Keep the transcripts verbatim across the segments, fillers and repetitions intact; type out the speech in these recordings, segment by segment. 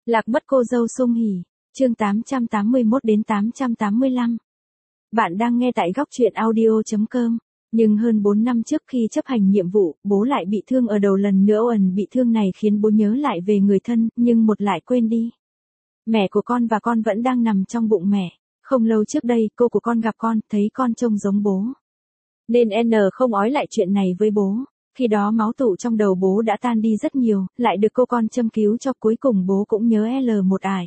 Lạc mất cô dâu Sung Hỉ, chương tám trăm tám mươi mốt đến tám trăm tám mươi lăm. Bạn đang nghe tại góc truyện audio chấm com. Nhưng hơn bốn năm trước khi chấp hành nhiệm vụ, bố lại bị thương ở đầu lần nữa. Ẩn bị thương này khiến bố nhớ lại về người thân, nhưng một lại quên đi. Mẹ của con và con vẫn đang nằm trong bụng mẹ. Không lâu trước đây, cô của con gặp con, thấy con trông giống bố. Nên N không ói lại chuyện này với bố. Khi đó máu tụ trong đầu bố đã tan đi rất nhiều, lại được cô con châm cứu cho, cuối cùng bố cũng nhớ L một ải.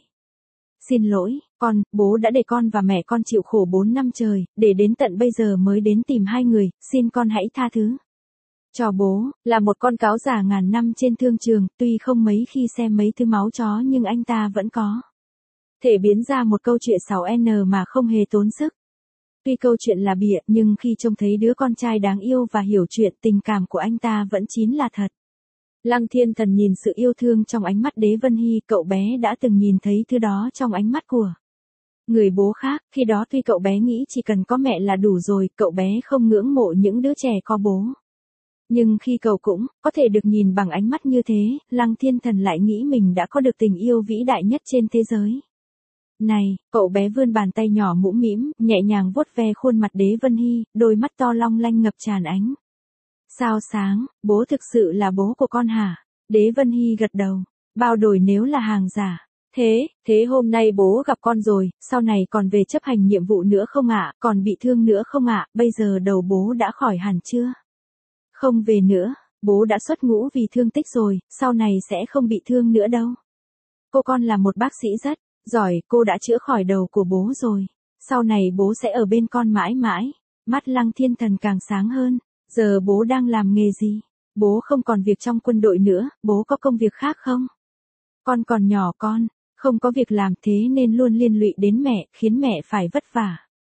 Xin lỗi, con, bố đã để con và mẹ con chịu khổ bốn năm trời, để đến tận bây giờ mới đến tìm hai người, xin con hãy tha thứ. Cho bố, là một con cáo già ngàn năm trên thương trường, tuy không mấy khi xem mấy thứ máu chó nhưng anh ta vẫn có thể biến ra một câu chuyện sáu N mà không hề tốn sức. Tuy câu chuyện là bịa, nhưng khi trông thấy đứa con trai đáng yêu và hiểu chuyện, tình cảm của anh ta vẫn chín là thật. Lăng Thiên Thần nhìn sự yêu thương trong ánh mắt Đế Vân Hy, cậu bé đã từng nhìn thấy thứ đó trong ánh mắt của người bố khác. Khi đó tuy cậu bé nghĩ chỉ cần có mẹ là đủ rồi, cậu bé không ngưỡng mộ những đứa trẻ có bố. Nhưng khi cậu cũng có thể được nhìn bằng ánh mắt như thế, Lăng Thiên Thần lại nghĩ mình đã có được tình yêu vĩ đại nhất trên thế giới. Này, cậu bé vươn bàn tay nhỏ mũm mĩm, nhẹ nhàng vuốt ve khuôn mặt Đế Vân Hy, đôi mắt to long lanh ngập tràn ánh sao sáng. Bố thực sự là bố của con hả? Đế Vân Hy gật đầu. Bao đổi nếu là hàng giả. Thế, thế hôm nay bố gặp con rồi, sau này còn về chấp hành nhiệm vụ nữa không ạ? Còn bị thương nữa không ạ? Bây giờ đầu bố đã khỏi hẳn chưa? Không về nữa, bố đã xuất ngũ vì thương tích rồi, sau này sẽ không bị thương nữa đâu. Cô con là một bác sĩ rất giỏi, cô đã chữa khỏi đầu của bố rồi. Sau này bố sẽ ở bên con mãi mãi. Mắt Lăng Thiên Thần càng sáng hơn. Giờ bố đang làm nghề gì? Bố không còn việc trong quân đội nữa, bố có công việc khác không? Con còn nhỏ con, không có việc làm, thế nên luôn liên lụy đến mẹ, khiến mẹ phải vất vả.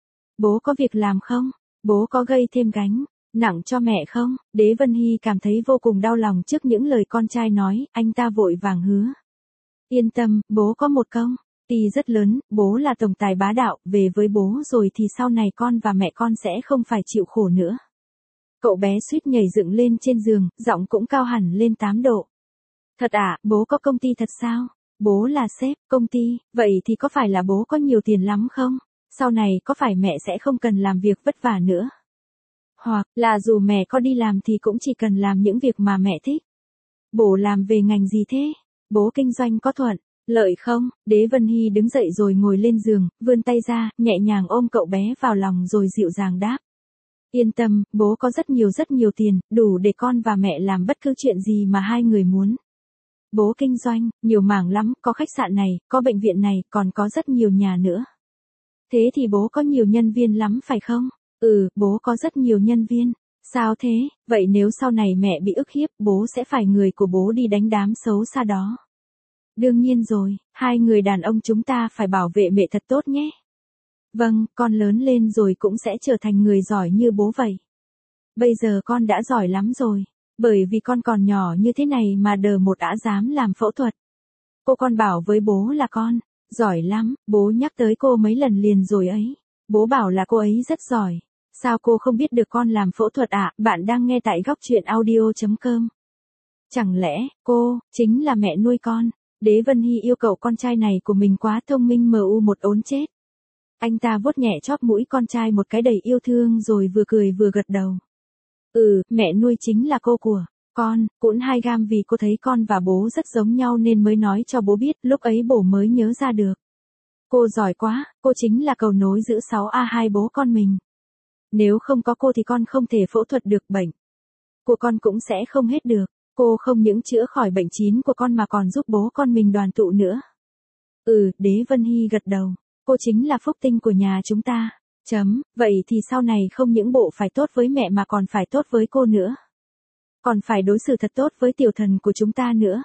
Bố có việc làm không? Bố có gây thêm gánh nặng cho mẹ không? Đế Vân Hy cảm thấy vô cùng đau lòng trước những lời con trai nói, anh ta vội vàng hứa. Yên tâm, bố có một công ty rất lớn, bố là tổng tài bá đạo, về với bố rồi thì sau này con và mẹ con sẽ không phải chịu khổ nữa. Cậu bé suýt nhảy dựng lên trên giường, giọng cũng cao hẳn lên tám độ. Thật à, bố có công ty thật sao? Bố là sếp, công ty, vậy thì có phải là bố có nhiều tiền lắm không? Sau này có phải mẹ sẽ không cần làm việc vất vả nữa? Hoặc là dù mẹ có đi làm thì cũng chỉ cần làm những việc mà mẹ thích. Bố làm về ngành gì thế? Bố kinh doanh có thuận lợi không? Đế Vân Hy đứng dậy rồi ngồi lên giường, vươn tay ra, nhẹ nhàng ôm cậu bé vào lòng rồi dịu dàng đáp. Yên tâm, bố có rất nhiều rất nhiều tiền, đủ để con và mẹ làm bất cứ chuyện gì mà hai người muốn. Bố kinh doanh, nhiều mảng lắm, có khách sạn này, có bệnh viện này, còn có rất nhiều nhà nữa. Thế thì bố có nhiều nhân viên lắm phải không? Ừ, bố có rất nhiều nhân viên. Sao thế? Vậy nếu sau này mẹ bị ức hiếp, bố sẽ phải người của bố đi đánh đám xấu xa đó. Đương nhiên rồi, hai người đàn ông chúng ta phải bảo vệ mẹ thật tốt nhé. Vâng, con lớn lên rồi cũng sẽ trở thành người giỏi như bố vậy. Bây giờ con đã giỏi lắm rồi, bởi vì con còn nhỏ như thế này mà đờ một đã dám làm phẫu thuật. Cô con bảo với bố là con giỏi lắm, bố nhắc tới cô mấy lần liền rồi ấy. Bố bảo là cô ấy rất giỏi. Sao cô không biết được con làm phẫu thuật ạ? À? Bạn đang nghe tại góc truyện audio chấm com. Chẳng lẽ cô chính là mẹ nuôi con? Đế Vân Hy yêu cầu con trai này của mình quá thông minh, mu một ốn chết. Anh ta vuốt nhẹ chóp mũi con trai một cái đầy yêu thương rồi vừa cười vừa gật đầu. Ừ, mẹ nuôi chính là cô của con, cũng hai gam vì cô thấy con và bố rất giống nhau nên mới nói cho bố biết, lúc ấy bố mới nhớ ra được. Cô giỏi quá, cô chính là cầu nối giữa sáu A hai bố con mình. Nếu không có cô thì con không thể phẫu thuật được bệnh của con cũng sẽ không hết được. Cô không những chữa khỏi bệnh chín của con mà còn giúp bố con mình đoàn tụ nữa. Ừ, Đế Vân Hy gật đầu. Cô chính là phúc tinh của nhà chúng ta. Chấm, vậy thì sau này không những bộ phải tốt với mẹ mà còn phải tốt với cô nữa. Còn phải đối xử thật tốt với tiểu thần của chúng ta nữa.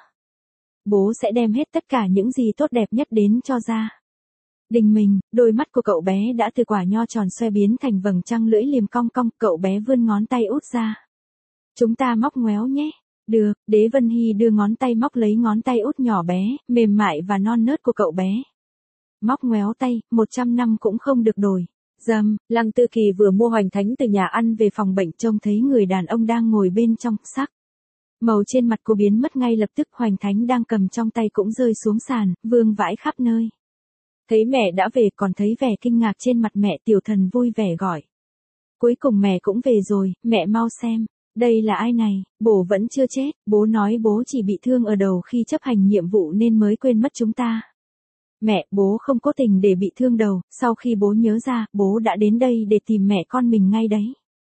Bố sẽ đem hết tất cả những gì tốt đẹp nhất đến cho gia đình mình. Đôi mắt của cậu bé đã từ quả nho tròn xoe biến thành vầng trăng lưỡi liềm cong cong, cậu bé vươn ngón tay út ra. Chúng ta móc ngoéo nhé. Được, Đế Vân Hy đưa ngón tay móc lấy ngón tay út nhỏ bé, mềm mại và non nớt của cậu bé. Móc ngoéo tay, một trăm năm cũng không được đổi. Dầm, Lăng Tư Kỳ vừa mua hoành thánh từ nhà ăn về phòng bệnh, trông thấy người đàn ông đang ngồi bên trong, sắc Màu trên mặt cô biến mất ngay lập tức, Hoành Thánh đang cầm trong tay cũng rơi xuống sàn, vương vãi khắp nơi. Thấy mẹ đã về, còn thấy vẻ kinh ngạc trên mặt mẹ, Tiểu Thần vui vẻ gọi. Cuối cùng mẹ cũng về rồi, mẹ mau xem. Đây là ai này, bố vẫn chưa chết, bố nói bố chỉ bị thương ở đầu khi chấp hành nhiệm vụ nên mới quên mất chúng ta. Mẹ, bố không cố tình để bị thương đầu, sau khi bố nhớ ra, bố đã đến đây để tìm mẹ con mình ngay đấy.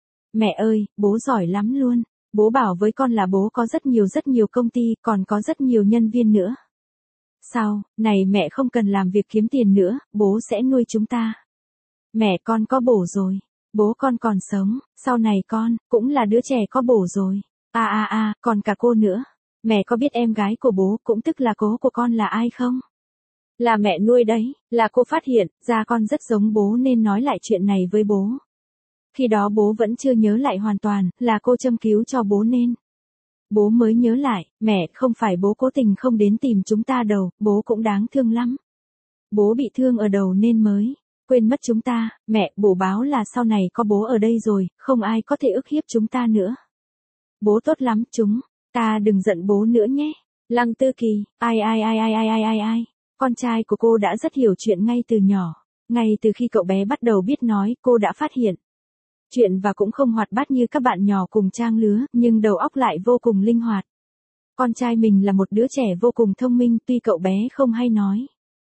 Mẹ ơi, bố giỏi lắm luôn, bố bảo với con là bố có rất nhiều rất nhiều công ty, còn có rất nhiều nhân viên nữa. Sao, này mẹ không cần làm việc kiếm tiền nữa, bố sẽ nuôi chúng ta. Mẹ con có bổ rồi. Bố con còn sống, sau này con, cũng là đứa trẻ có bổ rồi. À à à, còn cả cô nữa. Mẹ có biết em gái của bố, cũng tức là cố của con là ai không? Là mẹ nuôi đấy, là cô phát hiện, ra con rất giống bố nên nói lại chuyện này với bố. Khi đó bố vẫn chưa nhớ lại hoàn toàn, là cô châm cứu cho bố nên. Bố mới nhớ lại, mẹ, không phải bố cố tình không đến tìm chúng ta đâu, bố cũng đáng thương lắm. Bố bị thương ở đầu nên mới quên mất chúng ta, mẹ, bố báo là sau này có bố ở đây rồi, không ai có thể ức hiếp chúng ta nữa. Bố tốt lắm, chúng ta đừng giận bố nữa nhé. Lăng Tư Kỳ, ai ai ai ai ai ai ai ai, con trai của cô đã rất hiểu chuyện ngay từ nhỏ. Ngay từ khi cậu bé bắt đầu biết nói, cô đã phát hiện. Chuyện và cũng không hoạt bát như các bạn nhỏ cùng trang lứa, nhưng đầu óc lại vô cùng linh hoạt. Con trai mình là một đứa trẻ vô cùng thông minh, tuy cậu bé không hay nói.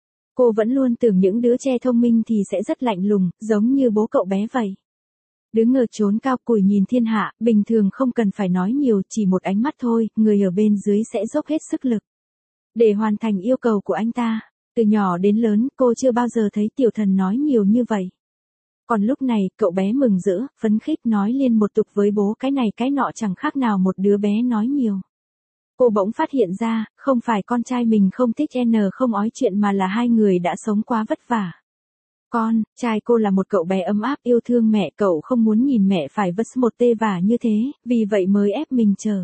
Cô vẫn luôn tưởng những đứa trẻ thông minh thì sẽ rất lạnh lùng, giống như bố cậu bé vậy. Đứng ở chốn cao cùi nhìn thiên hạ, bình thường không cần phải nói nhiều, chỉ một ánh mắt thôi, người ở bên dưới sẽ dốc hết sức lực. Để hoàn thành yêu cầu của anh ta, từ nhỏ đến lớn, cô chưa bao giờ thấy Tiểu Thần nói nhiều như vậy. Còn lúc này, cậu bé mừng rỡ, phấn khích nói liên một tục với bố cái này cái nọ chẳng khác nào một đứa bé nói nhiều. Cô bỗng phát hiện ra, không phải con trai mình không thích N không ói chuyện mà là hai người đã sống quá vất vả. Con, trai cô là một cậu bé ấm áp yêu thương mẹ, cậu không muốn nhìn mẹ phải vất một tê vả như thế, vì vậy mới ép mình chờ.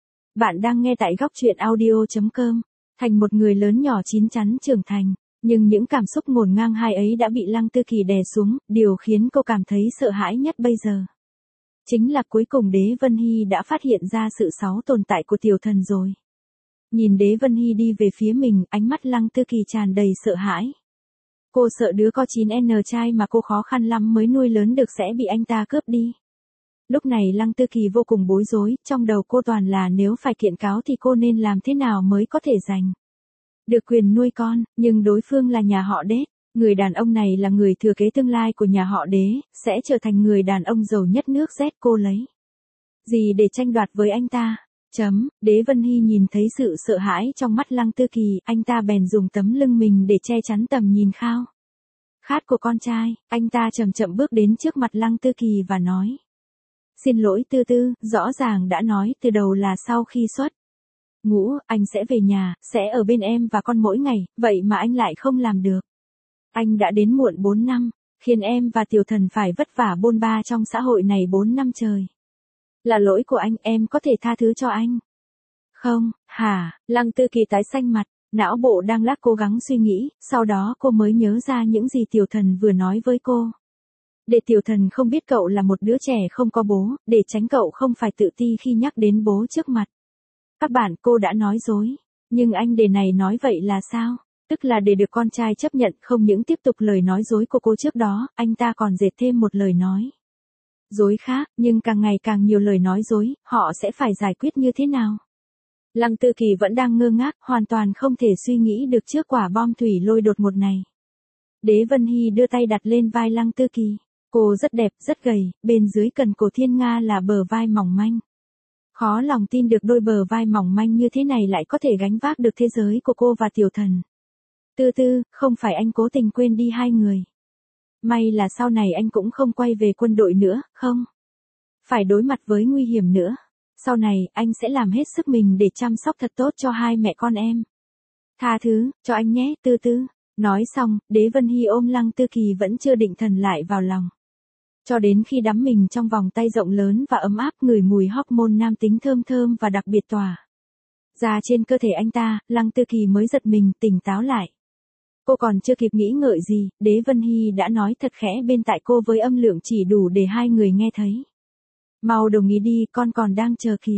Bạn đang nghe tại góc truyện audio chấm com, thành một người lớn nhỏ chín chắn trưởng thành, nhưng những cảm xúc ngổn ngang hai ấy đã bị Lăng Tư Kỳ đè xuống, điều khiến cô cảm thấy sợ hãi nhất bây giờ. Chính là cuối cùng Đế Vân Hy đã phát hiện ra sự xấu tồn tại của Tiểu Thần rồi. Nhìn Đế Vân Hy đi về phía mình, ánh mắt Lăng Tư Kỳ tràn đầy sợ hãi. Cô sợ đứa có chín N trai mà cô khó khăn lắm mới nuôi lớn được sẽ bị anh ta cướp đi. Lúc này Lăng Tư Kỳ vô cùng bối rối, trong đầu cô toàn là nếu phải kiện cáo thì cô nên làm thế nào mới có thể giành được quyền nuôi con, nhưng đối phương là nhà họ Đế. Người đàn ông này là người thừa kế tương lai của nhà họ Đế, sẽ trở thành người đàn ông giàu nhất nước Z, cô lấy gì để tranh đoạt với anh ta? Chấm, Đế Vân Hy nhìn thấy sự sợ hãi trong mắt Lăng Tư Kỳ, anh ta bèn dùng tấm lưng mình để che chắn tầm nhìn khao khát của con trai, anh ta chậm chậm bước đến trước mặt Lăng Tư Kỳ và nói. Xin lỗi Tư Tư, rõ ràng đã nói từ đầu là sau khi xuất ngũ, anh sẽ về nhà, sẽ ở bên em và con mỗi ngày, vậy mà anh lại không làm được. Anh đã đến muộn bốn năm, khiến em và Tiểu Thần phải vất vả bôn ba trong xã hội này bốn năm trời. Là lỗi của anh, em có thể tha thứ cho anh. Không, hả, Lăng Tư Kỳ tái xanh mặt, não bộ đang lắc cố gắng suy nghĩ, sau đó cô mới nhớ ra những gì Tiểu Thần vừa nói với cô. Để Tiểu Thần không biết cậu là một đứa trẻ không có bố, để tránh cậu không phải tự ti khi nhắc đến bố trước mặt. Các bạn, cô đã nói dối, nhưng anh để này nói vậy là sao? Tức là để được con trai chấp nhận, không những tiếp tục lời nói dối của cô trước đó, anh ta còn dệt thêm một lời nói dối khác, nhưng càng ngày càng nhiều lời nói dối, họ sẽ phải giải quyết như thế nào? Lăng Tư Kỳ vẫn đang ngơ ngác, hoàn toàn không thể suy nghĩ được trước quả bom thủy lôi đột ngột này. Đế Vân Hy đưa tay đặt lên vai Lăng Tư Kỳ. Cô rất đẹp, rất gầy, bên dưới cần cổ thiên nga là bờ vai mỏng manh. Khó lòng tin được đôi bờ vai mỏng manh như thế này lại có thể gánh vác được thế giới của cô và Tiểu Thần. Tư Tư, không phải anh cố tình quên đi hai người. May là sau này anh cũng không quay về quân đội nữa, không? Phải đối mặt với nguy hiểm nữa. Sau này, anh sẽ làm hết sức mình để chăm sóc thật tốt cho hai mẹ con em. Tha thứ, cho anh nhé, Tư Tư. Nói xong, Đế Vân Hy ôm Lăng Tư Kỳ vẫn chưa định thần lại vào lòng. Cho đến khi đắm mình trong vòng tay rộng lớn và ấm áp, ngửi mùi hormone nam tính thơm thơm và đặc biệt tỏa ra trên cơ thể anh ta, Lăng Tư Kỳ mới giật mình, tỉnh táo lại. Cô còn chưa kịp nghĩ ngợi gì, Đế Vân Hy đã nói thật khẽ bên tai cô với âm lượng chỉ đủ để hai người nghe thấy. Mau đồng ý đi, con còn đang chờ kìa.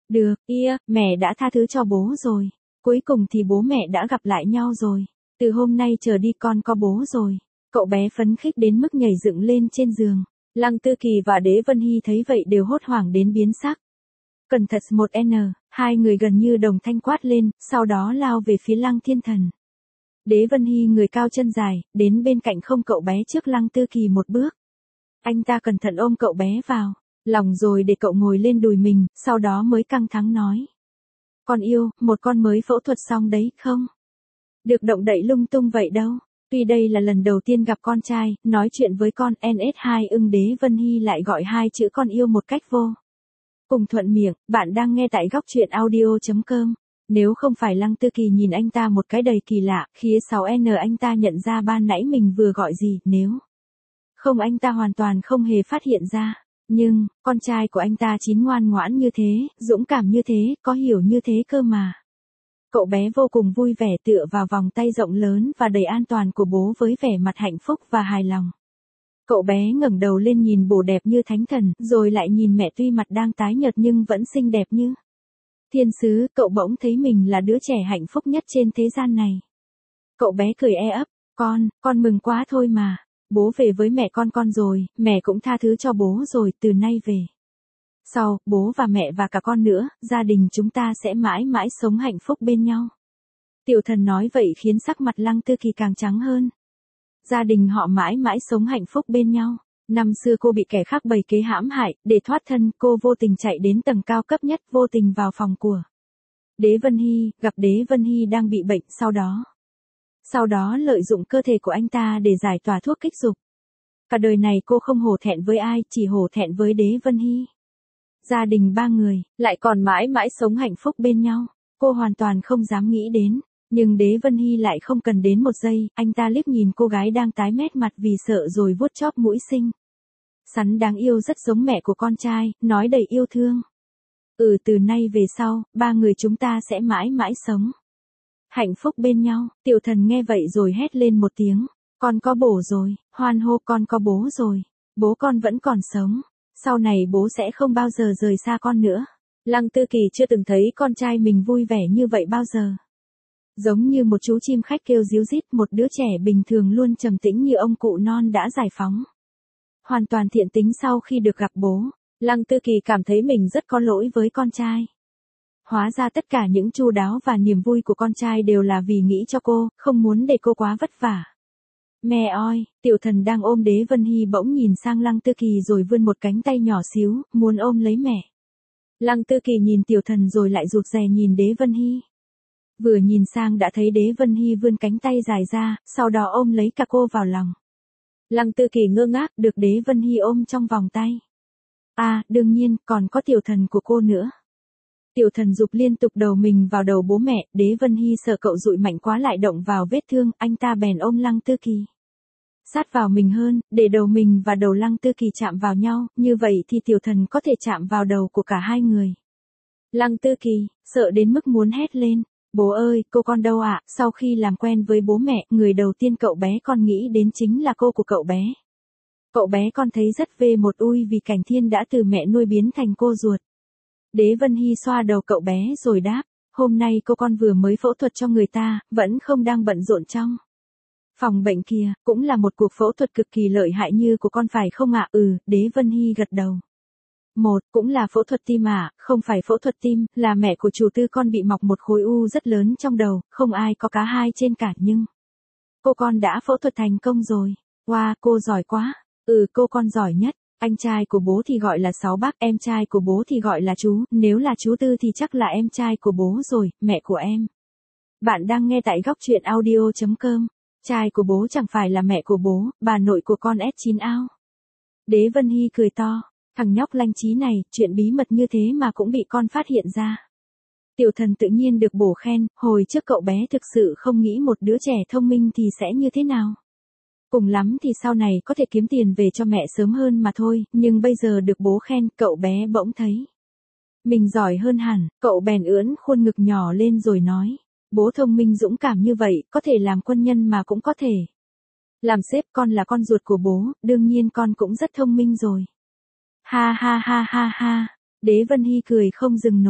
Được, ia, mẹ đã tha thứ cho bố rồi. Cuối cùng thì bố mẹ đã gặp lại nhau rồi. Từ hôm nay trở đi con có bố rồi. Cậu bé phấn khích đến mức nhảy dựng lên trên giường. Lăng Tư Kỳ và Đế Vân Hy thấy vậy đều hốt hoảng đến biến sắc. Cẩn thận một N, hai người gần như đồng thanh quát lên, sau đó lao về phía Lăng Thiên Thần. Đế Vân Hy người cao chân dài, đến bên cạnh không cậu bé trước Lăng Tư Kỳ một bước. Anh ta cẩn thận ôm cậu bé vào, lòng rồi để cậu ngồi lên đùi mình, sau đó mới căng thẳng nói. Con yêu, một con mới phẫu thuật xong đấy, không? Được động đậy lung tung vậy đâu. Tuy đây là lần đầu tiên gặp con trai, nói chuyện với con N S hai ưng Đế Vân Hy lại gọi hai chữ con yêu một cách vô cùng thuận miệng. Bạn đang nghe tại góc truyện audio chấm com. Nếu không phải Lăng Tư Kỳ nhìn anh ta một cái đầy kỳ lạ, khía sáu N anh ta nhận ra ban nãy mình vừa gọi gì, nếu không anh ta hoàn toàn không hề phát hiện ra. Nhưng, con trai của anh ta chín ngoan ngoãn như thế, dũng cảm như thế, có hiểu như thế cơ mà. Cậu bé vô cùng vui vẻ tựa vào vòng tay rộng lớn và đầy an toàn của bố với vẻ mặt hạnh phúc và hài lòng. Cậu bé ngẩng đầu lên nhìn bố đẹp như thánh thần, rồi lại nhìn mẹ tuy mặt đang tái nhợt nhưng vẫn xinh đẹp như thiên sứ. Cậu bỗng thấy mình là đứa trẻ hạnh phúc nhất trên thế gian này. Cậu bé cười e ấp, con, con mừng quá thôi mà. Bố về với mẹ con con rồi, mẹ cũng tha thứ cho bố rồi, từ nay về sau, bố và mẹ và cả con nữa, gia đình chúng ta sẽ mãi mãi sống hạnh phúc bên nhau. Tiểu Thần nói vậy khiến sắc mặt Lăng Tư Kỳ càng trắng hơn. Gia đình họ mãi mãi sống hạnh phúc bên nhau. Năm xưa cô bị kẻ khác bày kế hãm hại, để thoát thân, cô vô tình chạy đến tầng cao cấp nhất, vô tình vào phòng của Đế Vân Hy, gặp Đế Vân Hy đang bị bệnh, sau đó. Sau đó lợi dụng cơ thể của anh ta để giải tỏa thuốc kích dục. Cả đời này cô không hổ thẹn với ai, chỉ hổ thẹn với Đế Vân Hy. Gia đình ba người, lại còn mãi mãi sống hạnh phúc bên nhau. Cô hoàn toàn không dám nghĩ đến. Nhưng Đế Vân Hy lại không cần đến một giây, anh ta liếc nhìn cô gái đang tái mét mặt vì sợ rồi vuốt chóp mũi xinh xắn đáng yêu rất giống mẹ của con trai, nói đầy yêu thương. Ừ, từ nay về sau, ba người chúng ta sẽ mãi mãi sống hạnh phúc bên nhau. Tiểu Thần nghe vậy rồi hét lên một tiếng. Con có bố rồi, hoan hô con có bố rồi. Bố con vẫn còn sống. Sau này bố sẽ không bao giờ rời xa con nữa. Lăng Tư Kỳ chưa từng thấy con trai mình vui vẻ như vậy bao giờ. Giống như một chú chim khách kêu ríu rít, một đứa trẻ bình thường luôn trầm tĩnh như ông cụ non đã giải phóng hoàn toàn thiện tính sau khi được gặp bố. Lăng Tư Kỳ cảm thấy mình rất có lỗi với con trai. Hóa ra tất cả những chu đáo và niềm vui của con trai đều là vì nghĩ cho cô, không muốn để cô quá vất vả. Mẹ ơi, Tiểu Thần đang ôm Đế Vân Hy bỗng nhìn sang Lăng Tư Kỳ rồi vươn một cánh tay nhỏ xíu, muốn ôm lấy mẹ. Lăng Tư Kỳ nhìn Tiểu Thần rồi lại rụt rè nhìn Đế Vân Hy. Vừa nhìn sang đã thấy Đế Vân Hy vươn cánh tay dài ra, sau đó ôm lấy cả cô vào lòng. Lăng Tư Kỳ ngơ ngác, được Đế Vân Hy ôm trong vòng tay. À, đương nhiên, còn có Tiểu Thần của cô nữa. Tiểu Thần giục liên tục đầu mình vào đầu bố mẹ, Đế Vân Hy sợ cậu dụi mạnh quá lại động vào vết thương, anh ta bèn ôm Lăng Tư Kỳ sát vào mình hơn, để đầu mình và đầu Lăng Tư Kỳ chạm vào nhau, như vậy thì Tiểu Thần có thể chạm vào đầu của cả hai người. Lăng Tư Kỳ, sợ đến mức muốn hét lên. Bố ơi, cô con đâu ạ? À? Sau khi làm quen với bố mẹ, người đầu tiên cậu bé con nghĩ đến chính là cô của cậu bé. Cậu bé con thấy rất vê một ui vì Cảnh Thiên đã từ mẹ nuôi biến thành cô ruột. Đế Vân Hy xoa đầu cậu bé rồi đáp, hôm nay cô con vừa mới phẫu thuật cho người ta, vẫn không đang bận rộn trong phòng bệnh kia, cũng là một cuộc phẫu thuật cực kỳ lợi hại như của con phải không ạ? À? Ừ, Đế Vân Hy gật đầu. Một, cũng là phẫu thuật tim à, không phải phẫu thuật tim, là mẹ của chủ tư con bị mọc một khối u rất lớn trong đầu, không ai có cá hai trên cả nhưng cô con đã phẫu thuật thành công rồi. Wow, cô giỏi quá. Ừ, cô con giỏi nhất. Anh trai của bố thì gọi là Sáu Bác, em trai của bố thì gọi là chú, nếu là chú Tư thì chắc là em trai của bố rồi, mẹ của em. Bạn đang nghe tại góc truyện audio chấm com. Trai của bố chẳng phải là mẹ của bố, bà nội của con S chín ao. Đế Vân Hy cười to. Thằng nhóc lanh trí này, chuyện bí mật như thế mà cũng bị con phát hiện ra. Tiểu Thần tự nhiên được bổ khen, hồi trước cậu bé thực sự không nghĩ một đứa trẻ thông minh thì sẽ như thế nào. Cùng lắm thì sau này có thể kiếm tiền về cho mẹ sớm hơn mà thôi, nhưng bây giờ được bố khen, cậu bé bỗng thấy mình giỏi hơn hẳn, cậu bèn ưỡn khuôn ngực nhỏ lên rồi nói, bố thông minh dũng cảm như vậy, có thể làm quân nhân mà cũng có thể làm sếp, con là con ruột của bố, đương nhiên con cũng rất thông minh rồi. Ha ha ha ha ha, Đế Vân Hy cười không dừng nổi.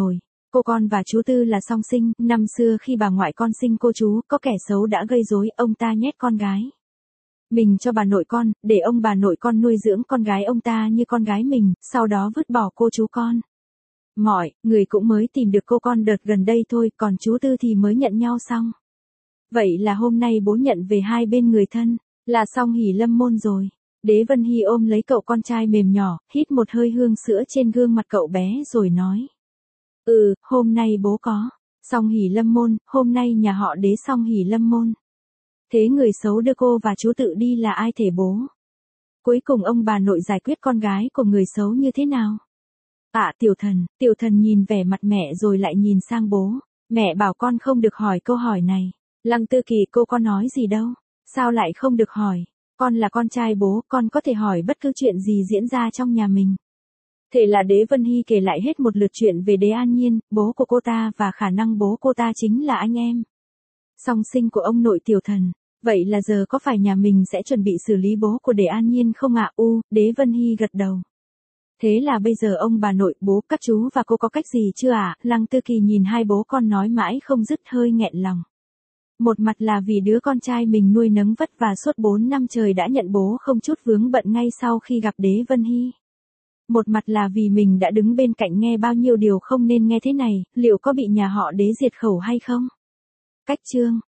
Cô con và chú Tư là song sinh, năm xưa khi bà ngoại con sinh cô chú, có kẻ xấu đã gây rối, ông ta nhét con gái mình cho bà nội con, để ông bà nội con nuôi dưỡng con gái ông ta như con gái mình, sau đó vứt bỏ cô chú con. Mọi người cũng mới tìm được cô con đợt gần đây thôi, còn chú Tư thì mới nhận nhau xong. Vậy là hôm nay bố nhận về hai bên người thân, là xong hỉ lâm môn rồi. Đế Vân Hy ôm lấy cậu con trai mềm nhỏ, hít một hơi hương sữa trên gương mặt cậu bé rồi nói. Ừ, hôm nay bố có xong hỉ lâm môn, hôm nay nhà họ Đế xong hỉ lâm môn. Thế người xấu đưa cô và chú Tự đi là ai thể bố? Cuối cùng ông bà nội giải quyết con gái của người xấu như thế nào? À, Tiểu Thần, Tiểu Thần nhìn vẻ mặt mẹ rồi lại nhìn sang bố. Mẹ bảo con không được hỏi câu hỏi này. Lăng Tư Kỳ, cô có nói gì đâu? Sao lại không được hỏi? Con là con trai bố, con có thể hỏi bất cứ chuyện gì diễn ra trong nhà mình. Thế là Đế Vân Hy kể lại hết một lượt chuyện về Đế An Nhiên, bố của cô ta và khả năng bố cô ta chính là anh em song sinh của ông nội Tiểu Thần. Vậy là giờ có phải nhà mình sẽ chuẩn bị xử lý bố của Đế An Nhiên không ạ? U, Đế Vân Hy gật đầu. Thế là bây giờ ông bà nội, bố, các chú và cô có cách gì chưa ạ? Lăng Tư Kỳ nhìn hai bố con nói mãi không dứt, hơi nghẹn lòng. Một mặt là vì đứa con trai mình nuôi nấng vất vả suốt bốn năm trời đã nhận bố không chút vướng bận ngay sau khi gặp Đế Vân Hy. Một mặt là vì mình đã đứng bên cạnh nghe bao nhiêu điều không nên nghe thế này, liệu có bị nhà họ Đế diệt khẩu hay không? Cách chương